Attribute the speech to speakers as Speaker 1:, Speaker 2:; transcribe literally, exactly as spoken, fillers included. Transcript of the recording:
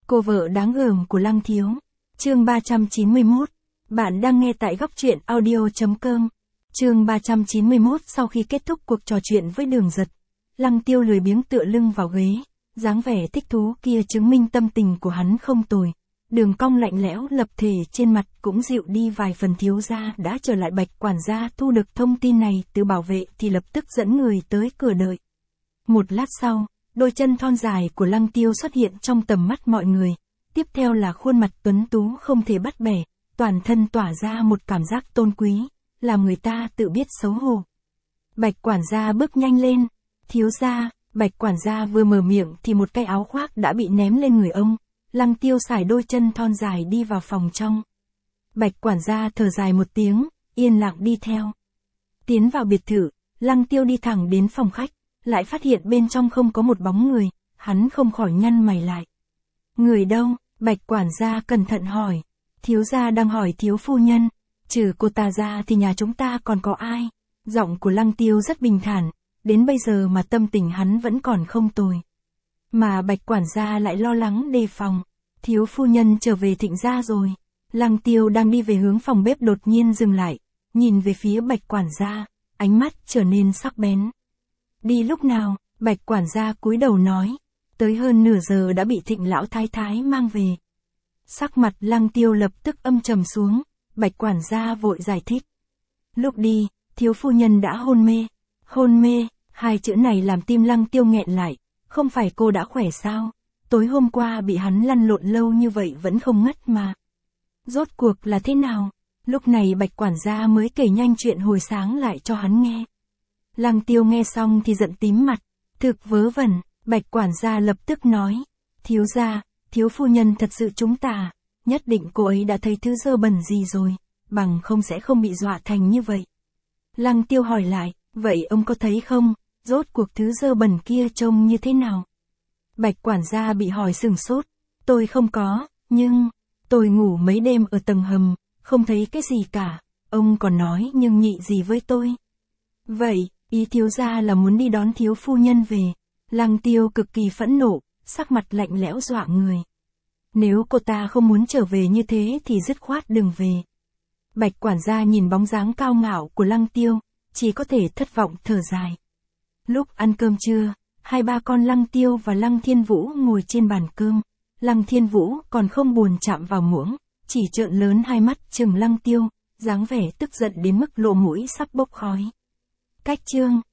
Speaker 1: Cô vợ đáng gờm của Lăng Thiếu. Chương ba trăm chín mươi mốt. Bạn đang nghe tại góc truyện audio chấm com. Chương ba trăm chín mươi mốt. Sau khi kết thúc cuộc trò chuyện với Đường Giật, Lăng Tiêu lười biếng tựa lưng vào ghế, dáng vẻ thích thú kia chứng minh tâm tình của hắn không tồi. Đường cong lạnh lẽo lập thể trên mặt cũng dịu đi vài phần. Thiếu gia đã trở lại. Bạch quản gia thu được thông tin này từ bảo vệ thì lập tức dẫn người tới cửa đợi. Một lát sau, đôi chân thon dài của Lăng Tiêu xuất hiện trong tầm mắt mọi người. Tiếp theo là khuôn mặt tuấn tú không thể bắt bẻ, toàn thân tỏa ra một cảm giác tôn quý, làm người ta tự biết xấu hổ. Bạch quản gia bước nhanh lên. Thiếu gia. Bạch quản gia vừa mở miệng thì một cái áo khoác đã bị ném lên người ông. Lăng Tiêu sải đôi chân thon dài đi vào phòng trong. Bạch quản gia thở dài một tiếng, yên lặng đi theo. Tiến vào biệt thự, Lăng Tiêu đi thẳng đến phòng khách, lại phát hiện bên trong không có một bóng người, hắn không khỏi nhăn mày lại. Người đâu? Bạch quản gia cẩn thận hỏi. Thiếu gia đang hỏi thiếu phu nhân, trừ cô ta ra thì nhà chúng ta còn có ai? Giọng của Lăng Tiêu rất bình thản, đến bây giờ mà tâm tình hắn vẫn còn không tồi. Mà Bạch quản gia lại lo lắng đề phòng. Thiếu phu nhân trở về Thịnh gia rồi. Lăng Tiêu đang đi về hướng phòng bếp đột nhiên dừng lại, nhìn về phía Bạch quản gia, ánh mắt trở nên sắc bén. Đi lúc nào? Bạch quản gia cúi đầu nói. Tới hơn nửa giờ đã bị Thịnh lão thái thái mang về. Sắc mặt Lăng Tiêu lập tức âm trầm xuống. Bạch quản gia vội giải thích. Lúc đi, thiếu phu nhân đã hôn mê. Hôn mê, hai chữ này làm tim Lăng Tiêu nghẹn lại. Không phải cô đã khỏe sao? Tối hôm qua bị hắn lăn lộn lâu như vậy vẫn không ngất mà. Rốt cuộc là thế nào? Lúc này Bạch quản gia mới kể nhanh chuyện hồi sáng lại cho hắn nghe. Lăng Tiêu nghe xong thì giận tím mặt. Thực vớ vẩn. Bạch quản gia lập tức nói. Thiếu gia, thiếu phu nhân thật sự chúng ta, nhất định cô ấy đã thấy thứ dơ bẩn gì rồi, bằng không sẽ không bị dọa thành như vậy. Lăng Tiêu hỏi lại, vậy ông có thấy không, rốt cuộc thứ dơ bẩn kia trông như thế nào? Bạch quản gia bị hỏi sừng sốt. Tôi không có, nhưng, tôi ngủ mấy đêm ở tầng hầm, không thấy cái gì cả. Ông còn nói nhưng nhị gì với tôi? Vậy, ý thiếu gia là muốn đi đón thiếu phu nhân về. Lăng Tiêu cực kỳ phẫn nộ, sắc mặt lạnh lẽo dọa người. Nếu cô ta không muốn trở về như thế thì dứt khoát đừng về. Bạch quản gia nhìn bóng dáng cao ngạo của Lăng Tiêu, chỉ có thể thất vọng thở dài. Lúc ăn cơm trưa, hai ba con Lăng Tiêu và Lăng Thiên Vũ ngồi trên bàn cơm. Lăng Thiên Vũ còn không buồn chạm vào muỗng, chỉ trợn lớn hai mắt trừng Lăng Tiêu, dáng vẻ tức giận đến mức lỗ mũi sắp bốc khói. Cách chương